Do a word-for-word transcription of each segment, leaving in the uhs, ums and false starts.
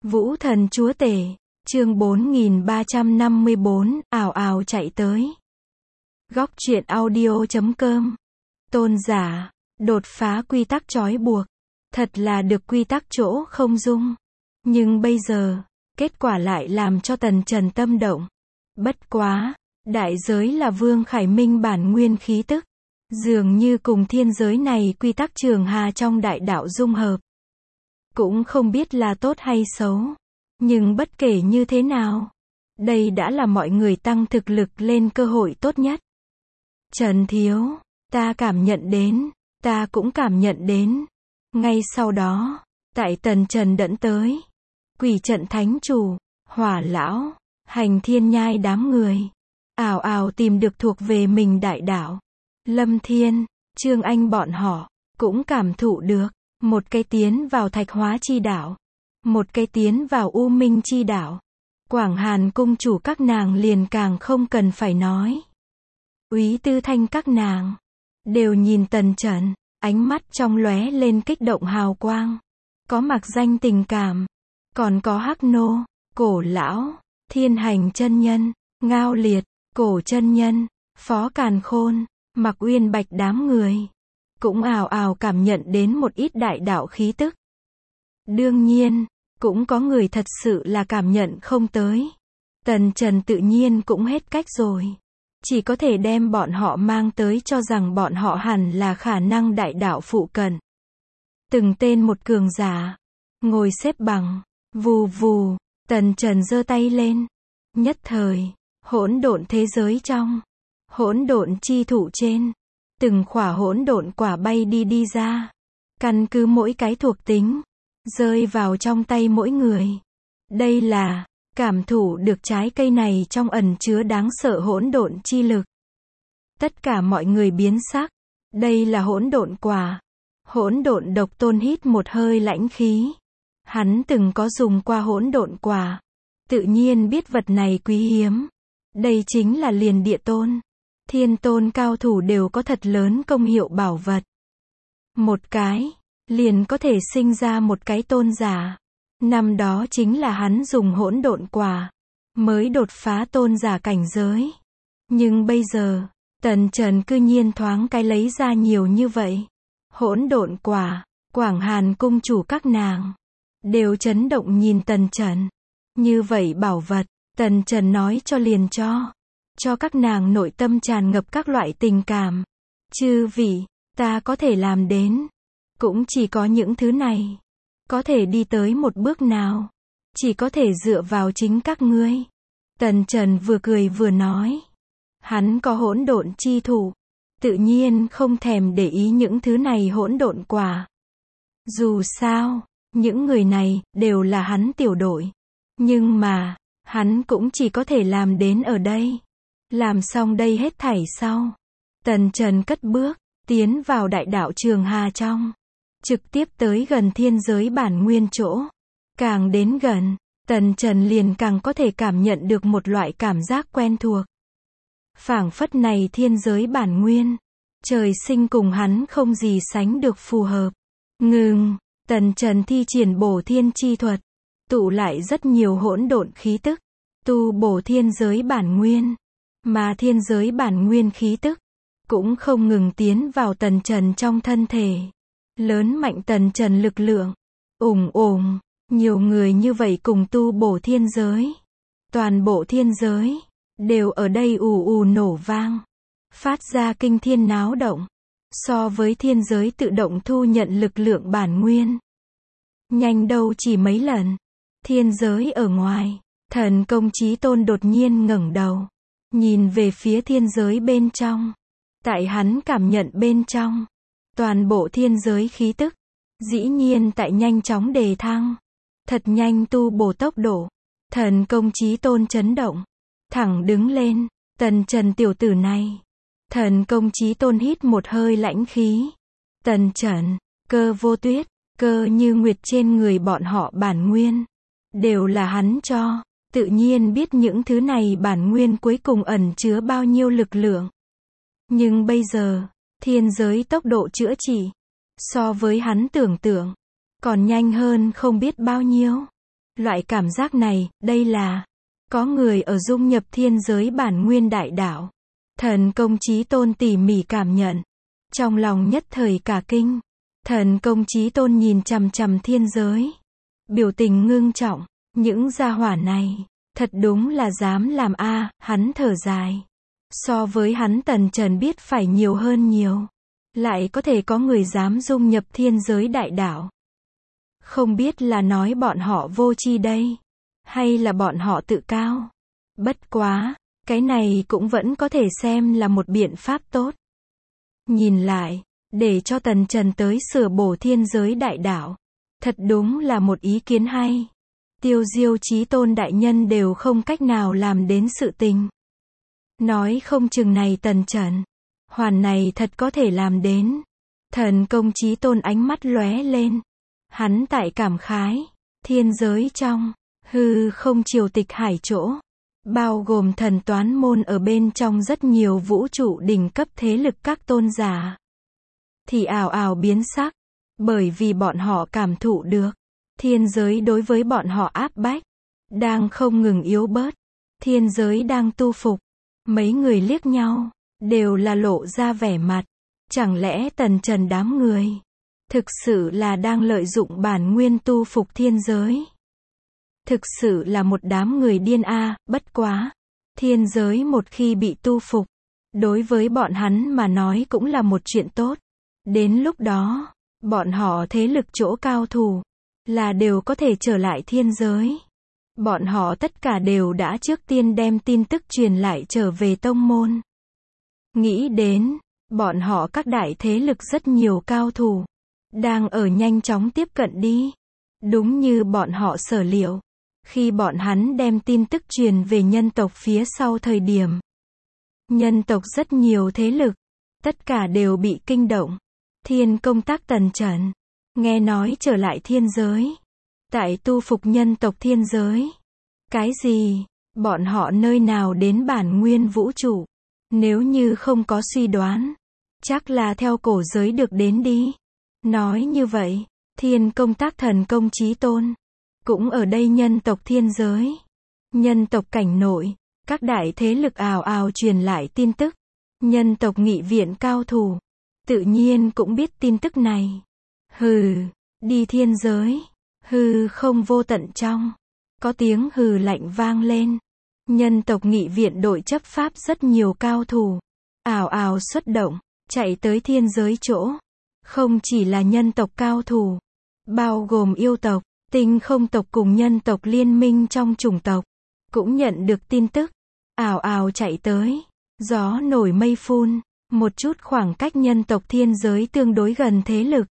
Vũ thần chúa tể, chương bốn nghìn ba trăm năm mươi bốn, ào ào chạy tới. Góc truyện audio chấm com. Tôn giả, đột phá quy tắc trói buộc. Thật là được quy tắc chỗ không dung. Nhưng bây giờ, kết quả lại làm cho Tần Trần tâm động. Bất quá, đại giới là Vương Khải Minh bản nguyên khí tức. Dường như cùng thiên giới này quy tắc trường hà trong đại đạo dung hợp. Cũng không biết là tốt hay xấu. Nhưng bất kể như thế nào, đây đã là mọi người tăng thực lực lên cơ hội tốt nhất. Trần Thiếu, ta cảm nhận đến, ta cũng cảm nhận đến. Ngay sau đó, tại Tần Trần dẫn tới, Quỷ trận thánh chủ, Hỏa lão, Hành Thiên Nhai đám người, ào ào tìm được thuộc về mình đại đạo. Lâm Thiên, Trương Anh bọn họ, cũng cảm thụ được, một cái tiến vào Thạch Hóa chi đạo, một cái tiến vào U Minh chi đạo. Quảng Hàn cung chủ các nàng liền càng không cần phải nói. Úy Tư Thanh các nàng, đều nhìn Tần Trần, ánh mắt trong lóe lên kích động hào quang. Có mặc danh tình cảm, còn có Hắc Nô, Cổ lão, Thiên Hành chân nhân, Ngao Liệt, Cổ chân nhân, Phó Càn Khôn, Mặc Uyên Bạch đám người, cũng ào ào cảm nhận đến một ít đại đạo khí tức. Đương nhiên, cũng có người thật sự là cảm nhận không tới. Tần Trần tự nhiên cũng hết cách rồi. Chỉ có thể đem bọn họ mang tới cho rằng bọn họ hẳn là khả năng đại đạo phụ cận. Từng tên một cường giả, ngồi xếp bằng, vù vù, Tần Trần giơ tay lên. Nhất thời, hỗn độn thế giới trong, hỗn độn chi thụ trên, từng khỏa hỗn độn quả bay đi đi ra. Căn cứ mỗi cái thuộc tính, rơi vào trong tay mỗi người. Đây là, cảm thụ được trái cây này trong ẩn chứa đáng sợ hỗn độn chi lực. Tất cả mọi người biến sắc. Đây là hỗn độn quả. Hỗn độn độc tôn hít một hơi lãnh khí. Hắn từng có dùng qua hỗn độn quả. Tự nhiên biết vật này quý hiếm. Đây chính là liền địa tôn, thiên tôn cao thủ đều có thật lớn công hiệu bảo vật. Một cái, liền có thể sinh ra một cái tôn giả. Năm đó chính là hắn dùng hỗn độn quả, mới đột phá tôn giả cảnh giới. Nhưng bây giờ, Tần Trần cư nhiên thoáng cái lấy ra nhiều như vậy. Hỗn độn quả, Quảng Hàn cung chủ các nàng, đều chấn động nhìn Tần Trần. Như vậy bảo vật, Tần Trần nói cho liền cho. Cho các nàng nội tâm tràn ngập các loại tình cảm. Chư vị, ta có thể làm đến. Cũng chỉ có những thứ này. Có thể đi tới một bước nào. Chỉ có thể dựa vào chính các ngươi. Tần Trần vừa cười vừa nói. Hắn có hỗn độn chi thủ. Tự nhiên không thèm để ý những thứ này hỗn độn quả. Dù sao, những người này đều là hắn tiểu đội. Nhưng mà, hắn cũng chỉ có thể làm đến ở đây. Làm xong đây hết thảy sau. Tần Trần cất bước, tiến vào đại đạo trường hà trong. Trực tiếp tới gần thiên giới bản nguyên chỗ. Càng đến gần, Tần Trần liền càng có thể cảm nhận được một loại cảm giác quen thuộc. Phảng phất này thiên giới bản nguyên. Trời sinh cùng hắn không gì sánh được phù hợp. Ngừng, Tần Trần thi triển bổ thiên chi thuật. Tụ lại rất nhiều hỗn độn khí tức. Tu bổ thiên giới bản nguyên. Mà thiên giới bản nguyên khí tức, cũng không ngừng tiến vào Tần Trần trong thân thể. Lớn mạnh Tần Trần lực lượng. Ủng ủng, nhiều người như vậy cùng tu bổ thiên giới. Toàn bộ thiên giới, đều ở đây ù ù nổ vang. Phát ra kinh thiên náo động. So với thiên giới tự động thu nhận lực lượng bản nguyên. Nhanh đâu chỉ mấy lần. Thiên giới ở ngoài, Thần Công Chí Tôn đột nhiên ngẩng đầu. Nhìn về phía thiên giới bên trong. Tại hắn cảm nhận bên trong. Toàn bộ thiên giới khí tức. Dĩ nhiên tại nhanh chóng đề thăng. Thật nhanh tu bổ tốc độ. Thần Công Chí Tôn chấn động. Thẳng đứng lên. Tần Trần tiểu tử này. Thần Công Chí Tôn hít một hơi lãnh khí. Tần Trần, cơ vô tuyết, cơ như nguyệt trên người bọn họ bản nguyên. Đều là hắn cho. Tự nhiên biết những thứ này bản nguyên cuối cùng ẩn chứa bao nhiêu lực lượng. Nhưng bây giờ, thiên giới tốc độ chữa trị, so với hắn tưởng tượng, còn nhanh hơn không biết bao nhiêu. Loại cảm giác này, đây là có người ở dung nhập thiên giới bản nguyên đại đạo. Thần Công Chí Tôn tỉ mỉ cảm nhận. Trong lòng nhất thời cả kinh. Thần Công Chí Tôn nhìn chằm chằm thiên giới. Biểu tình ngưng trọng. Những gia hỏa này, thật đúng là dám làm a, hắn thở dài. So với hắn Tần Trần biết phải nhiều hơn nhiều. Lại có thể có người dám dung nhập thiên giới đại đạo. Không biết là nói bọn họ vô tri đây, hay là bọn họ tự cao. Bất quá, cái này cũng vẫn có thể xem là một biện pháp tốt. Nhìn lại, để cho Tần Trần tới sửa bổ thiên giới đại đạo. Thật đúng là một ý kiến hay. Tiêu Diêu Chí Tôn đại nhân đều không cách nào làm đến sự tình. Nói không chừng này Tần Trần, hoàn này thật có thể làm đến. Thần Công Chí Tôn ánh mắt lóe lên. Hắn tại cảm khái, thiên giới trong, hư không triều tịch hải chỗ, bao gồm thần toán môn ở bên trong rất nhiều vũ trụ đỉnh cấp thế lực các tôn giả. Thì ào ào biến sắc, bởi vì bọn họ cảm thụ được, thiên giới đối với bọn họ áp bách, đang không ngừng yếu bớt, thiên giới đang tu phục. Mấy người liếc nhau, đều là lộ ra vẻ mặt, chẳng lẽ Tần Trần đám người thực sự là đang lợi dụng bản nguyên tu phục thiên giới. Thực sự là một đám người điên a, bất quá. Thiên giới một khi bị tu phục, đối với bọn hắn mà nói cũng là một chuyện tốt. Đến lúc đó, bọn họ thế lực chỗ cao thủ, là đều có thể trở lại thiên giới. Bọn họ tất cả đều đã trước tiên đem tin tức truyền lại trở về tông môn. Nghĩ đến, bọn họ các đại thế lực rất nhiều cao thủ, đang ở nhanh chóng tiếp cận đi. Đúng như bọn họ sở liệu. Khi bọn hắn đem tin tức truyền về nhân tộc phía sau thời điểm. Nhân tộc rất nhiều thế lực. Tất cả đều bị kinh động. Thiên công tác Tần Trần. Nghe nói trở lại thiên giới. Tại tu phục nhân tộc thiên giới. Cái gì? Bọn họ nơi nào đến bản nguyên vũ trụ? Nếu như không có suy đoán. Chắc là theo cổ giới được đến đi. Nói như vậy, thiên công tác Thần Công Chí Tôn, cũng ở đây nhân tộc thiên giới. Nhân tộc cảnh nội, các đại thế lực ào ào truyền lại tin tức. Nhân tộc nghị viện cao thủ, tự nhiên cũng biết tin tức này. Hừ, đi thiên giới, hừ không vô tận trong. Có tiếng hừ lạnh vang lên. Nhân tộc nghị viện đội chấp pháp rất nhiều cao thủ, ào ào xuất động, chạy tới thiên giới chỗ. Không chỉ là nhân tộc cao thủ, bao gồm yêu tộc, tinh không tộc cùng nhân tộc liên minh trong chủng tộc, cũng nhận được tin tức, ào ào chạy tới, gió nổi mây phun, một chút khoảng cách nhân tộc thiên giới tương đối gần thế lực.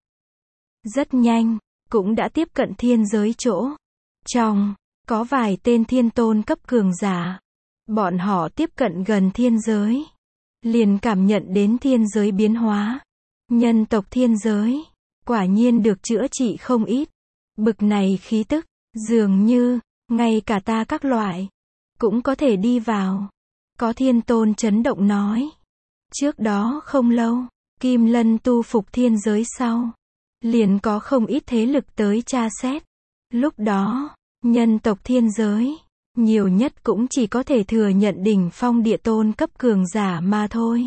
Rất nhanh, cũng đã tiếp cận thiên giới chỗ. Trong, có vài tên thiên tôn cấp cường giả. Bọn họ tiếp cận gần thiên giới, liền cảm nhận đến thiên giới biến hóa. Nhân tộc thiên giới, quả nhiên được chữa trị không ít. Bực này khí tức, dường như, ngay cả ta các loại, cũng có thể đi vào. Có thiên tôn chấn động nói. Trước đó không lâu, Kim Lân tu phục thiên giới sau, liền có không ít thế lực tới tra xét. Lúc đó, nhân tộc thiên giới, nhiều nhất cũng chỉ có thể thừa nhận đỉnh phong địa tôn cấp cường giả mà thôi.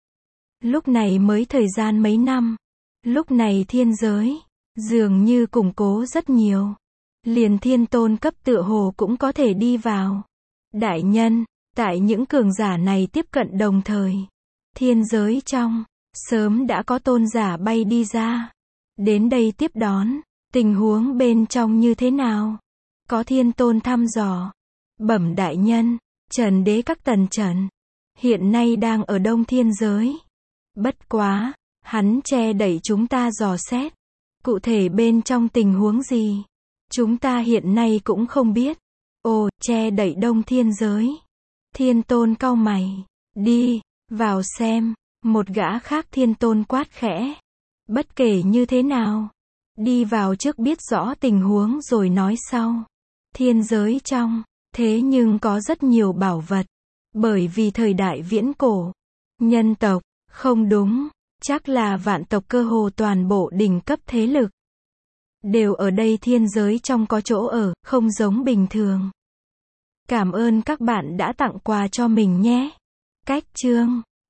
Lúc này mới thời gian mấy năm. Lúc này thiên giới, dường như củng cố rất nhiều. Liền thiên tôn cấp tựa hồ cũng có thể đi vào. Đại nhân, tại những cường giả này tiếp cận đồng thời. Thiên giới trong, sớm đã có tôn giả bay đi ra. Đến đây tiếp đón, tình huống bên trong như thế nào? Có thiên tôn thăm dò. Bẩm đại nhân, Trần Đế các Tần Trần, hiện nay đang ở đông thiên giới. Bất quá, hắn che đẩy chúng ta dò xét. Cụ thể bên trong tình huống gì? Chúng ta hiện nay cũng không biết. Ồ, che đẩy đông thiên giới. Thiên tôn cau mày. Đi, vào xem. Một gã khác thiên tôn quát khẽ. Bất kể như thế nào, đi vào trước biết rõ tình huống rồi nói sau. Thiên giới trong, thế nhưng có rất nhiều bảo vật. Bởi vì thời đại viễn cổ, nhân tộc, không đúng, chắc là vạn tộc cơ hồ toàn bộ đỉnh cấp thế lực Đều ở đây thiên giới trong có chỗ ở, không giống bình thường. Cảm ơn các bạn đã tặng quà cho mình nhé. Cách chương